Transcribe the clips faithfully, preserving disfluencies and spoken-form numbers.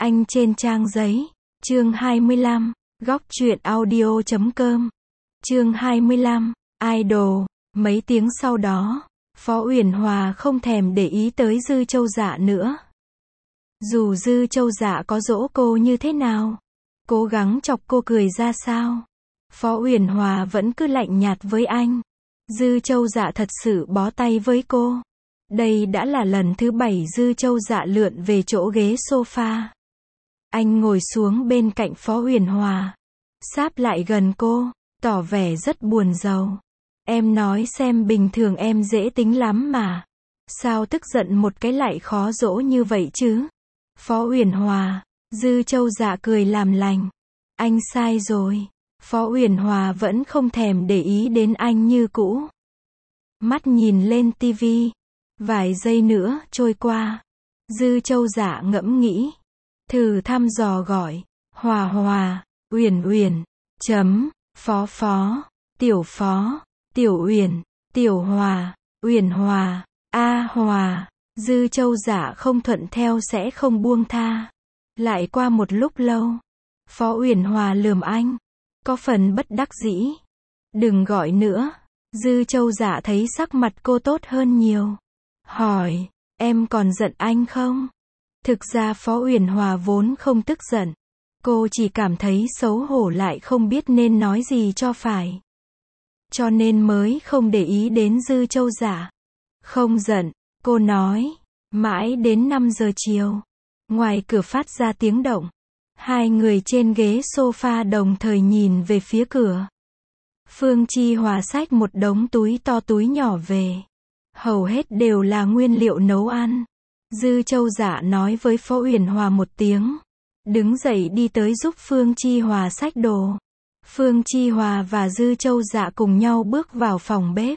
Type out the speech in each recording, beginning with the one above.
Anh trên trang giấy. Chương hai mươi lăm. Góc truyện audio chấm com. Chương hai mươi lăm. Idol. Mấy tiếng sau đó, Phó Uyển Hòa không thèm để ý tới Dư Châu Dạ nữa. Dù Dư Châu Dạ có dỗ cô như thế nào, cố gắng chọc cô cười ra sao, Phó Uyển Hòa vẫn cứ lạnh nhạt với anh. Dư Châu Dạ thật sự bó tay với cô. Đây đã là lần thứ bảy Dư Châu Dạ lượn về chỗ ghế sofa. Anh ngồi xuống bên cạnh Phó Uyển Hòa, sáp lại gần cô, tỏ vẻ rất buồn rầu. Em nói xem, bình thường em dễ tính lắm mà. Sao tức giận một cái lại khó dỗ như vậy chứ? Phó Uyển Hòa. Dư Châu Dạ cười làm lành. Anh sai rồi. Phó Uyển Hòa vẫn không thèm để ý đến anh như cũ. Mắt nhìn lên tivi. Vài giây nữa trôi qua. Dư Châu Dạ ngẫm nghĩ. Thử thăm dò gọi. Hòa Hòa, Uyển Uyển, chấm, Phó Phó, Tiểu Phó, Tiểu Uyển, Tiểu Hòa, Uyển Hòa, A Hòa. Dư Châu Dạ không thuận theo sẽ không buông tha. Lại qua một lúc lâu, Phó Uyển Hòa lườm anh, có phần bất đắc dĩ. Đừng gọi nữa. Dư Châu Dạ thấy sắc mặt cô tốt hơn nhiều. Hỏi, em còn giận anh không? Thực ra Phó Uyển Hòa vốn không tức giận. Cô chỉ cảm thấy xấu hổ lại không biết nên nói gì cho phải. Cho nên mới không để ý đến Dư Châu Dạ. Không giận, cô nói. Mãi đến năm giờ chiều. Ngoài cửa phát ra tiếng động. Hai người trên ghế sofa đồng thời nhìn về phía cửa. Phương Chi Hòa xách một đống túi to túi nhỏ về. Hầu hết đều là nguyên liệu nấu ăn. Dư Châu Dạ nói với Phó Uyển Hòa một tiếng. Đứng dậy đi tới giúp Phương Chi Hòa xách đồ. Phương Chi Hòa và Dư Châu Dạ cùng nhau bước vào phòng bếp.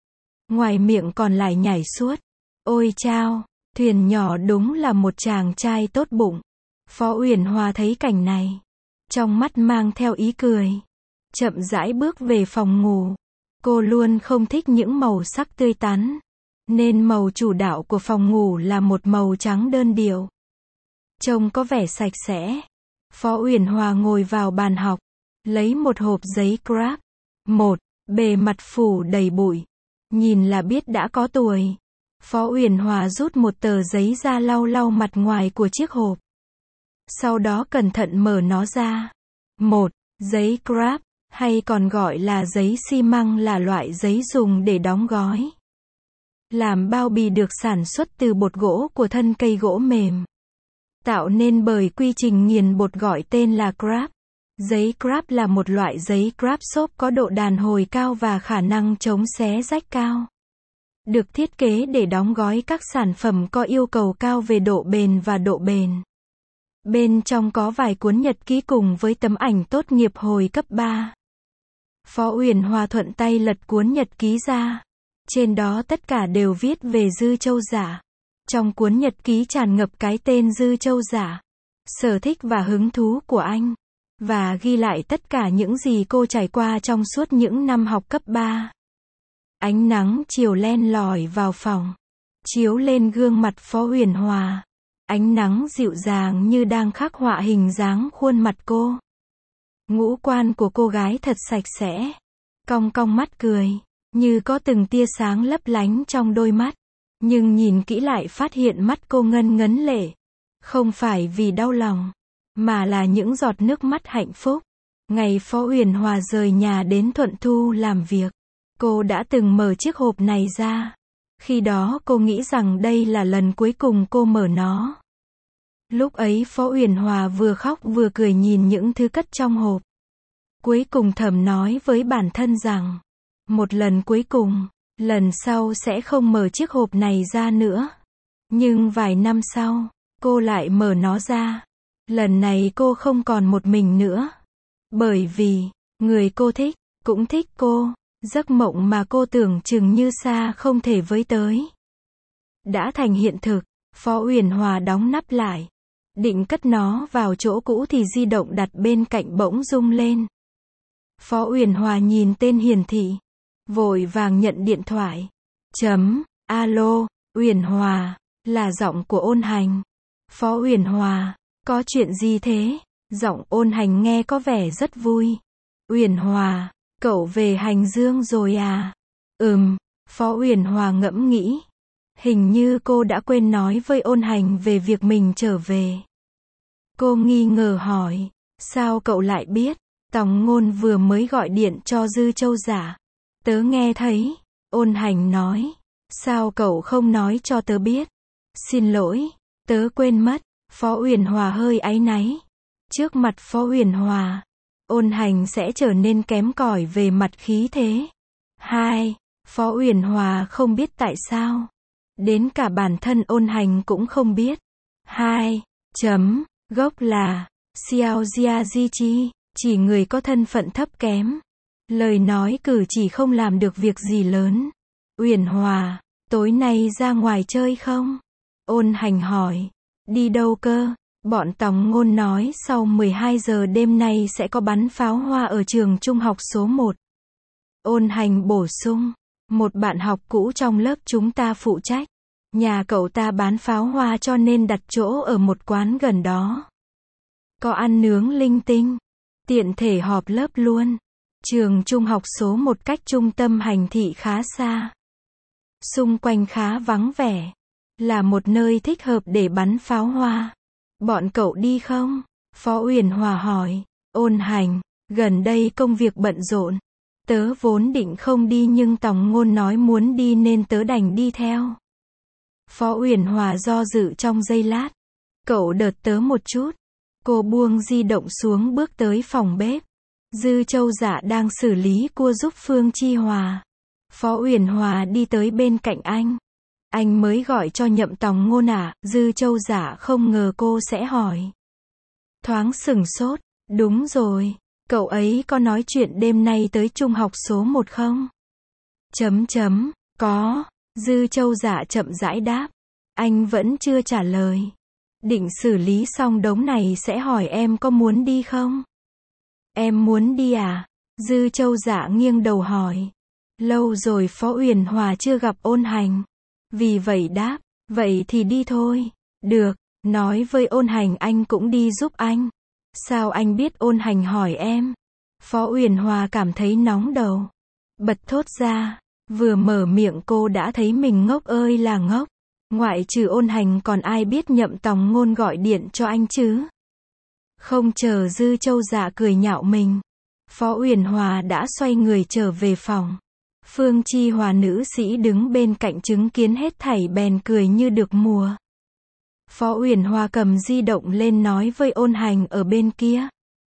Ngoài miệng còn lại nhảy suốt. Ôi chao, Thuyền nhỏ đúng là một chàng trai tốt bụng. Phó Uyển Hòa thấy cảnh này, trong mắt mang theo ý cười. Chậm rãi bước về phòng ngủ. Cô luôn không thích những màu sắc tươi tắn. Nên màu chủ đạo của phòng ngủ là một màu trắng đơn điệu. Trông có vẻ sạch sẽ. Phó Uyển Hòa ngồi vào bàn học. Lấy một hộp giấy Grab. Một, bề mặt phủ đầy bụi. Nhìn là biết đã có tuổi. Phó Uyển Hòa rút một tờ giấy ra lau lau mặt ngoài của chiếc hộp. Sau đó cẩn thận mở nó ra. Một, giấy Grab, hay còn gọi là giấy xi măng, là loại giấy dùng để đóng gói. Làm bao bì được sản xuất từ bột gỗ của thân cây gỗ mềm. Tạo nên bởi quy trình nghiền bột gọi tên là Grab. Giấy Grab là một loại giấy Grab xốp có độ đàn hồi cao và khả năng chống xé rách cao. Được thiết kế để đóng gói các sản phẩm có yêu cầu cao về độ bền và độ bền. Bên trong có vài cuốn nhật ký cùng với tấm ảnh tốt nghiệp hồi cấp ba. Phó Uyển Hòa thuận tay lật cuốn nhật ký ra. Trên đó tất cả đều viết về Dư Châu Dạ. Trong cuốn nhật ký tràn ngập cái tên Dư Châu Dạ, sở thích và hứng thú của anh, và ghi lại tất cả những gì cô trải qua trong suốt những năm học cấp ba. Ánh nắng chiều len lỏi vào phòng, chiếu lên gương mặt Phó Uyển Hòa. Ánh nắng dịu dàng như đang khắc họa hình dáng khuôn mặt cô. Ngũ quan của cô gái thật sạch sẽ, cong cong mắt cười, như có từng tia sáng lấp lánh trong đôi mắt. Nhưng nhìn kỹ lại phát hiện mắt cô ngân ngấn lệ. Không phải vì đau lòng, mà là những giọt nước mắt hạnh phúc. Ngày Phó Uyển Hòa rời nhà đến Thuận Thu làm việc, cô đã từng mở chiếc hộp này ra. Khi đó cô nghĩ rằng đây là lần cuối cùng cô mở nó. Lúc ấy Phó Uyển Hòa vừa khóc vừa cười nhìn những thứ cất trong hộp. Cuối cùng thầm nói với bản thân rằng, một lần cuối cùng, lần sau sẽ không mở chiếc hộp này ra nữa. Nhưng vài năm sau, cô lại mở nó ra. Lần này cô không còn một mình nữa. Bởi vì, người cô thích, cũng thích cô. Giấc mộng mà cô tưởng chừng như xa không thể với tới, đã thành hiện thực. Phó Uyển Hòa đóng nắp lại, định cất nó vào chỗ cũ thì di động đặt bên cạnh bỗng rung lên. Phó Uyển Hòa nhìn tên hiển thị, vội vàng nhận điện thoại. Chấm, alo, Uyển Hòa, là giọng của Ôn Hành. Phó Uyển Hòa, Có chuyện gì thế? Giọng Ôn Hành nghe có vẻ rất vui. Uyển Hòa, cậu về Hành Dương rồi à? Ừm, Phó Uyển Hòa ngẫm nghĩ. Hình như cô đã quên nói với Ôn Hành về việc mình trở về. Cô nghi ngờ hỏi, sao cậu lại biết? Tòng Ngôn vừa mới gọi điện cho Dư Châu Giả. Tớ nghe thấy. Ôn Hành nói, sao cậu không nói cho tớ biết? Xin lỗi, tớ quên mất. Phó Uyển Hòa hơi áy náy. Trước mặt Phó Uyển Hòa, Ôn Hành sẽ trở nên kém cỏi về mặt khí thế. Hai, Phó Uyển Hòa không biết tại sao. Đến cả bản thân Ôn Hành cũng không biết. Hai, chấm, gốc là, Xiao Jia Di Chi, chỉ người có thân phận thấp kém. Lời nói cử chỉ không làm được việc gì lớn. Uyển Hòa, tối nay ra ngoài chơi không? Ôn Hành hỏi. Đi đâu cơ? Bọn Tòng Ngôn nói sau mười hai giờ đêm nay sẽ có bắn pháo hoa ở trường trung học số một. Ôn Hành bổ sung. Một bạn học cũ trong lớp chúng ta phụ trách. Nhà cậu ta bán pháo hoa cho nên đặt chỗ ở một quán gần đó. Có ăn nướng linh tinh. Tiện thể họp lớp luôn. Trường trung học số một cách trung tâm thành thị khá xa. Xung quanh khá vắng vẻ. Là một nơi thích hợp để bắn pháo hoa. Bọn cậu đi không? Phó Uyển Hòa hỏi. Ôn Hành, gần đây công việc bận rộn. Tớ vốn định không đi nhưng Tòng Ngôn nói muốn đi nên tớ đành đi theo. Phó Uyển Hòa do dự trong giây lát. Cậu đợt tớ một chút. Cô buông di động xuống bước tới phòng bếp. Dư Châu Dạ đang xử lý cua giúp Phương Chi Hòa. Phó Uyển Hòa đi tới bên cạnh anh. Anh mới gọi cho Nhậm Tòng Ngôn à? Dư Châu Dạ không ngờ cô sẽ hỏi. Thoáng sửng sốt. Đúng rồi. Cậu ấy có nói chuyện đêm nay tới trung học số một không? Chấm chấm. Có. Dư Châu Dạ chậm rãi đáp. Anh vẫn chưa trả lời. Định xử lý xong đống này sẽ hỏi em có muốn đi không? Em muốn đi à? Dư Châu Dạ nghiêng đầu hỏi. Lâu rồi Phó Uyển Hòa chưa gặp Ôn Hành. Vì vậy đáp, vậy thì đi thôi. Được, nói với Ôn Hành anh cũng đi giúp anh. Sao anh biết Ôn Hành hỏi em? Phó Uyển Hòa cảm thấy nóng đầu. Bật thốt ra, vừa mở miệng cô đã thấy mình ngốc ơi là ngốc. Ngoại trừ Ôn Hành còn ai biết Nhậm Tòng Ngôn gọi điện cho anh chứ? Không chờ Dư Châu Dạ cười nhạo mình. Phó Uyển Hòa đã xoay người trở về phòng. Phương Chi Hòa nữ sĩ đứng bên cạnh chứng kiến hết thảy bèn cười như được mùa. Phó Uyển Hòa cầm di động lên nói với Ôn Hành ở bên kia.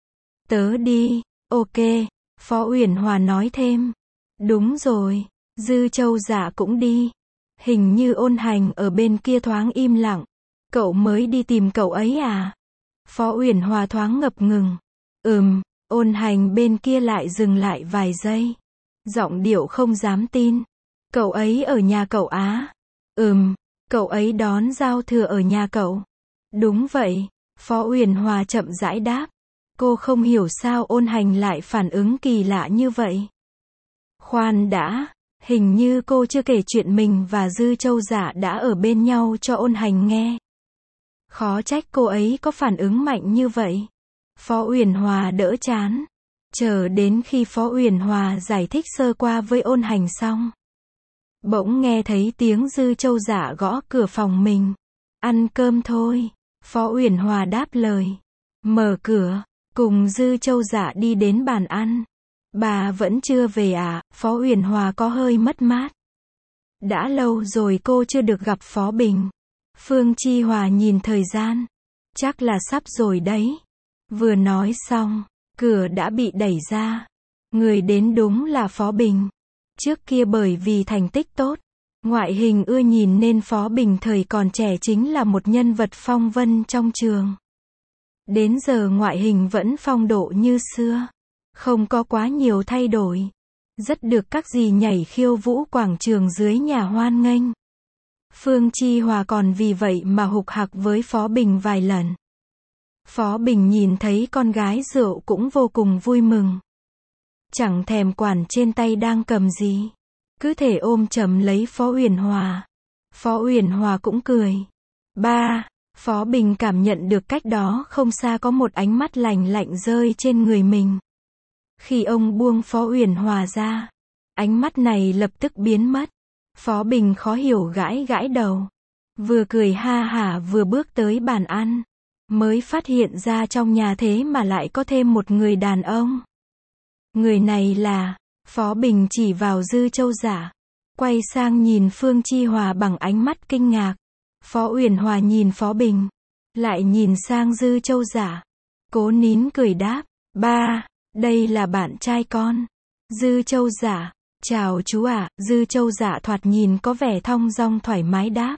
Tớ đi, ok, Phó Uyển Hòa nói thêm. Đúng rồi, Dư Châu Dạ cũng đi. Hình như Ôn Hành ở bên kia thoáng im lặng. Cậu mới đi tìm cậu ấy à? Phó Uyển Hòa thoáng ngập ngừng. Ừm, Ôn Hành bên kia lại dừng lại vài giây. Giọng điệu không dám tin. Cậu ấy ở nhà cậu á? Ừm, cậu ấy đón giao thừa ở nhà cậu. Đúng vậy, Phó Uyển Hòa chậm rãi đáp. Cô không hiểu sao Ôn Hành lại phản ứng kỳ lạ như vậy. Khoan đã, hình như cô chưa kể chuyện mình và Dư Châu Dạ đã ở bên nhau cho Ôn Hành nghe. Khó trách cô ấy có phản ứng mạnh như vậy. Phó Uyển Hòa đỡ chán. Chờ đến khi Phó Uyển Hòa giải thích sơ qua với Ôn Hành xong. Bỗng nghe thấy tiếng Dư Châu Dạ gõ cửa phòng mình. Ăn cơm thôi. Phó Uyển Hòa đáp lời. Mở cửa, cùng Dư Châu Dạ đi đến bàn ăn. Bà vẫn chưa về à? Phó Uyển Hòa có hơi mất mát. Đã lâu rồi cô chưa được gặp Phó Bình. Phương Chi Hòa nhìn thời gian. Chắc là sắp rồi đấy. Vừa nói xong, cửa đã bị đẩy ra. Người đến đúng là Phó Bình. Trước kia bởi vì thành tích tốt, ngoại hình ưa nhìn nên Phó Bình thời còn trẻ chính là một nhân vật phong vân trong trường. Đến giờ ngoại hình vẫn phong độ như xưa. Không có quá nhiều thay đổi. Rất được các dì nhảy khiêu vũ quảng trường dưới nhà hoan nghênh. Phương Chi Hòa còn vì vậy mà hục hặc với Phó Bình vài lần. Phó Bình nhìn thấy con gái rượu cũng vô cùng vui mừng. Chẳng thèm quản trên tay đang cầm gì. Cứ thể ôm chầm lấy Phó Uyển Hòa. Phó Uyển Hòa cũng cười. Ba, Phó Bình cảm nhận được cách đó không xa có một ánh mắt lạnh lạnh rơi trên người mình. Khi ông buông Phó Uyển Hòa ra, ánh mắt này lập tức biến mất. Phó Bình khó hiểu gãi gãi đầu. Vừa cười ha hả vừa bước tới bàn ăn. Mới phát hiện ra trong nhà thế mà lại có thêm một người đàn ông. Người này là, Phó Bình chỉ vào Dư Châu Giả. Quay sang nhìn Phương Chi Hòa bằng ánh mắt kinh ngạc. Phó Uyển Hòa nhìn Phó Bình. Lại nhìn sang Dư Châu Giả. Cố nín cười đáp. Ba, đây là bạn trai con. Dư Châu Giả. Chào chú ạ. Dư Châu Giả thoạt nhìn có vẻ thong dong thoải mái đáp.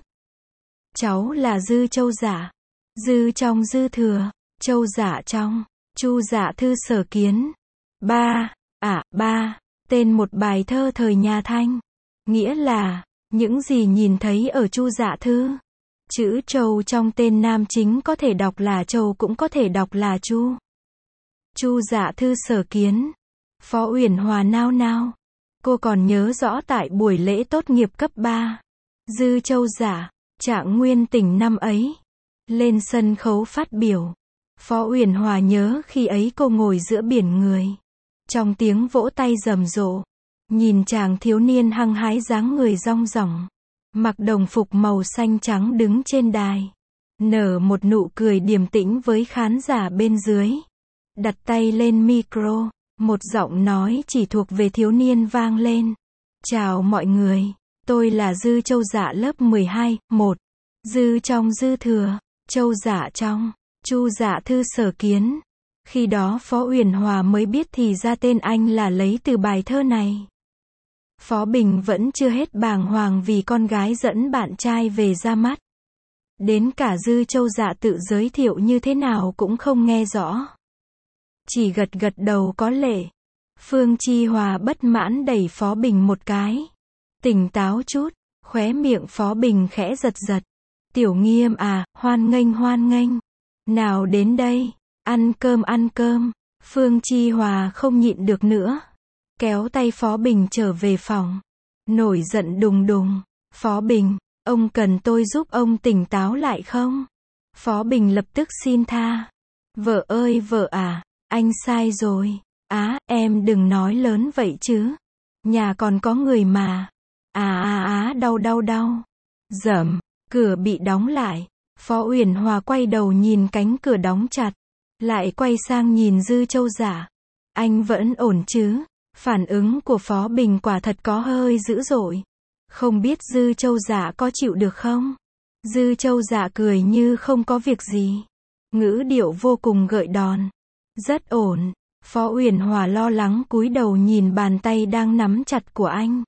Cháu là Dư Châu Giả. Dư trong dư thừa. Châu Giả trong. Chu Dạ Thư Sở Kiến. Ba. À, ba. Tên một bài thơ thời nhà Thanh. Nghĩa là, những gì nhìn thấy ở Chu Dạ Thư. Chữ Châu trong tên nam chính có thể đọc là Châu cũng có thể đọc là Chu. Chu Dạ Thư Sở Kiến. Phó Uyển Hòa nao nao. Cô còn nhớ rõ tại buổi lễ tốt nghiệp cấp ba. Dư Châu Giả, Trạng Nguyên Tỉnh năm ấy. Lên sân khấu phát biểu. Phó Uyển Hòa nhớ khi ấy cô ngồi giữa biển người. Trong tiếng vỗ tay rầm rộ. Nhìn chàng thiếu niên hăng hái dáng người rong ròng. Mặc đồng phục màu xanh trắng đứng trên đài. Nở một nụ cười điềm tĩnh với khán giả bên dưới. Đặt tay lên micro. Một giọng nói chỉ thuộc về thiếu niên vang lên. Chào mọi người. Tôi là Dư Châu Dạ lớp mười hai, một. Dư trong dư thừa. Châu Dạ trong. Chu Dạ Thư Sở Kiến. Khi đó Phó Uyển Hòa mới biết thì ra tên anh là lấy từ bài thơ này. Phó Bình vẫn chưa hết bàng hoàng vì con gái dẫn bạn trai về ra mắt. Đến cả Dư Châu Dạ tự giới thiệu như thế nào cũng không nghe rõ. Chỉ gật gật đầu có lệ. Phương Chi Hòa bất mãn đẩy Phó Bình một cái. Tỉnh táo chút, khóe miệng Phó Bình khẽ giật giật. Tiểu Nghiêm à, hoan nghênh hoan nghênh. Nào đến đây, ăn cơm ăn cơm. Phương Chi Hòa không nhịn được nữa. Kéo tay Phó Bình trở về phòng. Nổi giận đùng đùng. Phó Bình, ông cần tôi giúp ông tỉnh táo lại không? Phó Bình lập tức xin tha. Vợ ơi vợ à, anh sai rồi. Á, em đừng nói lớn vậy chứ. Nhà còn có người mà. À à á đau đau đau. Dầm, cửa bị đóng lại. Phó Uyển Hòa quay đầu nhìn cánh cửa đóng chặt. Lại quay sang nhìn Dư Châu Giả. Anh vẫn ổn chứ? Phản ứng của Phó Bình quả thật có hơi dữ dội. Không biết Dư Châu Giả có chịu được không? Dư Châu Giả cười như không có việc gì. Ngữ điệu vô cùng gợi đòn. Rất ổn. Phó Uyển Hòa lo lắng cúi đầu nhìn bàn tay đang nắm chặt của anh.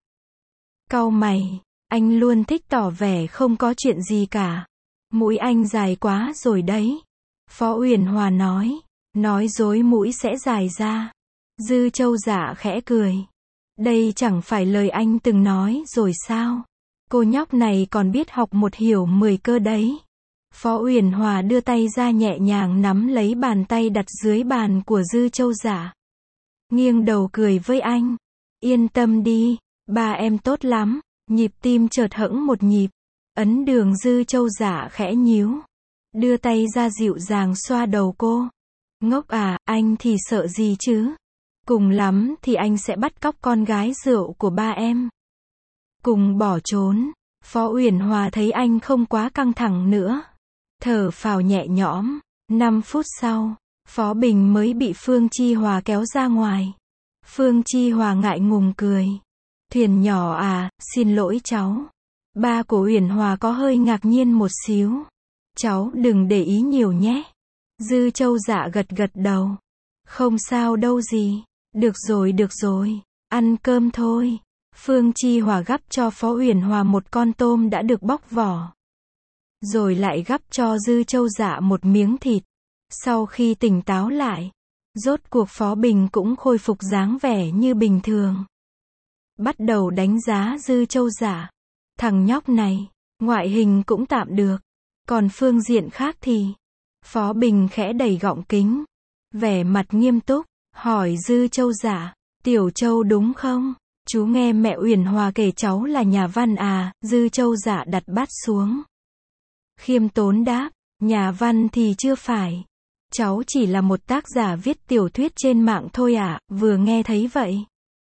Cau mày, anh luôn thích tỏ vẻ không có chuyện gì cả. Mũi anh dài quá rồi đấy. Phó Uyển Hòa nói. Nói dối mũi sẽ dài ra. Dư Châu Giả khẽ cười. Đây chẳng phải lời anh từng nói rồi sao? Cô nhóc này còn biết học một hiểu mười cơ đấy. Phó Uyển Hòa đưa tay ra nhẹ nhàng nắm lấy bàn tay đặt dưới bàn của Dư Châu Giả. Nghiêng đầu cười với anh. Yên tâm đi, ba em tốt lắm. Nhịp tim chợt hẫng một nhịp. Ấn đường Dư Châu Giả khẽ nhíu. Đưa tay ra dịu dàng xoa đầu cô. Ngốc à, anh thì sợ gì chứ? Cùng lắm thì anh sẽ bắt cóc con gái rượu của ba em. Cùng bỏ trốn. Phó Uyển Hòa thấy anh không quá căng thẳng nữa. Thở phào nhẹ nhõm. Năm phút sau, Phó Bình mới bị Phương Chi Hòa kéo ra ngoài. Phương Chi Hòa ngại ngùng cười. Thuyền nhỏ à, xin lỗi cháu. Ba của Uyển Hòa có hơi ngạc nhiên một xíu. Cháu đừng để ý nhiều nhé. Dư Châu Dạ gật gật đầu. Không sao đâu gì. Được rồi được rồi. Ăn cơm thôi. Phương Chi Hòa gắp cho Phó Uyển Hòa một con tôm đã được bóc vỏ. Rồi lại gắp cho Dư Châu Dạ một miếng thịt. Sau khi tỉnh táo lại, rốt cuộc Phó Bình cũng khôi phục dáng vẻ như bình thường. Bắt đầu đánh giá Dư Châu Dạ. Thằng nhóc này, ngoại hình cũng tạm được. Còn phương diện khác thì... Phó Bình khẽ đẩy gọng kính. Vẻ mặt nghiêm túc, hỏi Dư Châu Dạ. Tiểu Châu đúng không? Chú nghe mẹ Uyển Hòa kể cháu là nhà văn à? Dư Châu Dạ đặt bát xuống. Khiêm tốn đáp. Nhà văn thì chưa phải. Cháu chỉ là một tác giả viết tiểu thuyết trên mạng thôi ạ, à, vừa nghe thấy vậy.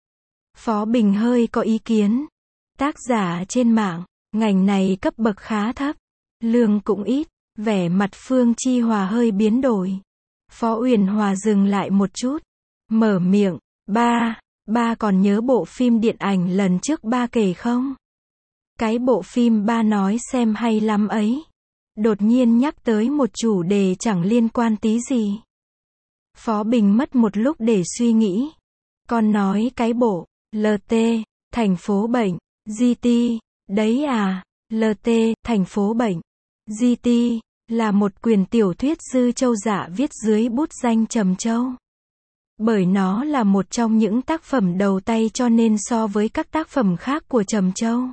Phó Bình hơi có ý kiến. Tác giả trên mạng, ngành này cấp bậc khá thấp, lương cũng ít, vẻ mặt Phương Chi Hòa hơi biến đổi. Phó Uyển Hòa dừng lại một chút, mở miệng, ba, ba còn nhớ bộ phim điện ảnh lần trước ba kể không? Cái bộ phim ba nói xem hay lắm ấy. Đột nhiên nhắc tới một chủ đề chẳng liên quan tí gì. Phó Bình mất một lúc để suy nghĩ. Con nói cái bộ, lờ tê, thành phố bệnh, giê tê, đấy à, lờ tê, thành phố bệnh, giê tê, là một quyển tiểu thuyết Dư Châu Dạ viết dưới bút danh Trầm Châu. Bởi nó là một trong những tác phẩm đầu tay cho nên so với các tác phẩm khác của Trầm Châu.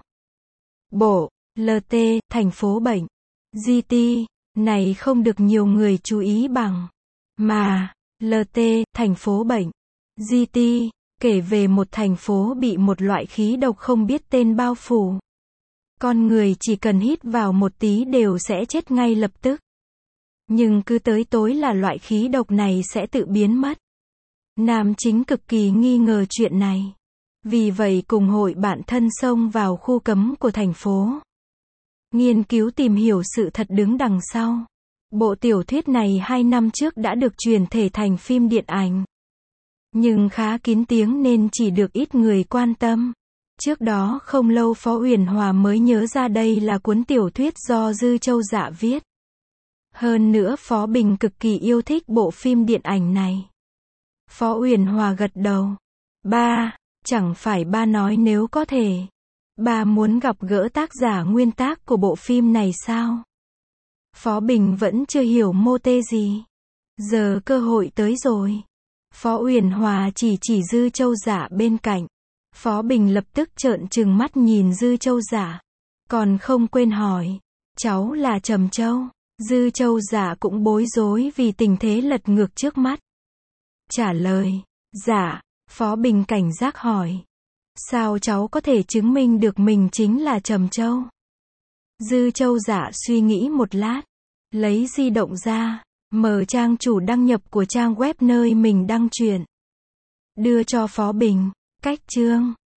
Bộ, lờ tê, thành phố bệnh, giê tê, này không được nhiều người chú ý bằng. Mà, lờ tê, thành phố bệnh, giê tê, kể về một thành phố bị một loại khí độc không biết tên bao phủ. Con người chỉ cần hít vào một tí đều sẽ chết ngay lập tức. Nhưng cứ tới tối là loại khí độc này sẽ tự biến mất. Nam chính cực kỳ nghi ngờ chuyện này. Vì vậy cùng hội bạn thân xông vào khu cấm của thành phố. Nghiên cứu tìm hiểu sự thật đứng đằng sau. Bộ tiểu thuyết này hai năm trước đã được chuyển thể thành phim điện ảnh. Nhưng khá kín tiếng nên chỉ được ít người quan tâm. Trước đó không lâu Phó Uyển Hòa mới nhớ ra đây là cuốn tiểu thuyết do Dư Châu Dạ viết. Hơn nữa Phó Bình cực kỳ yêu thích bộ phim điện ảnh này. Phó Uyển Hòa gật đầu. Ba, chẳng phải ba nói nếu có thể. Ba muốn gặp gỡ tác giả nguyên tác của bộ phim này sao? Phó Bình vẫn chưa hiểu mô tê gì. Giờ cơ hội tới rồi. Phó Uyển Hòa chỉ chỉ Dư Châu Dạ bên cạnh. Phó Bình lập tức trợn trừng mắt nhìn Dư Châu Dạ. Còn không quên hỏi. Cháu là Trầm Châu. Dư Châu Dạ cũng bối rối vì tình thế lật ngược trước mắt. Trả lời. Dạ. Phó Bình cảnh giác hỏi. Sao cháu có thể chứng minh được mình chính là Trầm Châu? Dư Châu Dạ suy nghĩ một lát. Lấy di động ra. Mở trang chủ đăng nhập của trang web nơi mình đăng truyện. Đưa cho Phó Bình. Cách chương.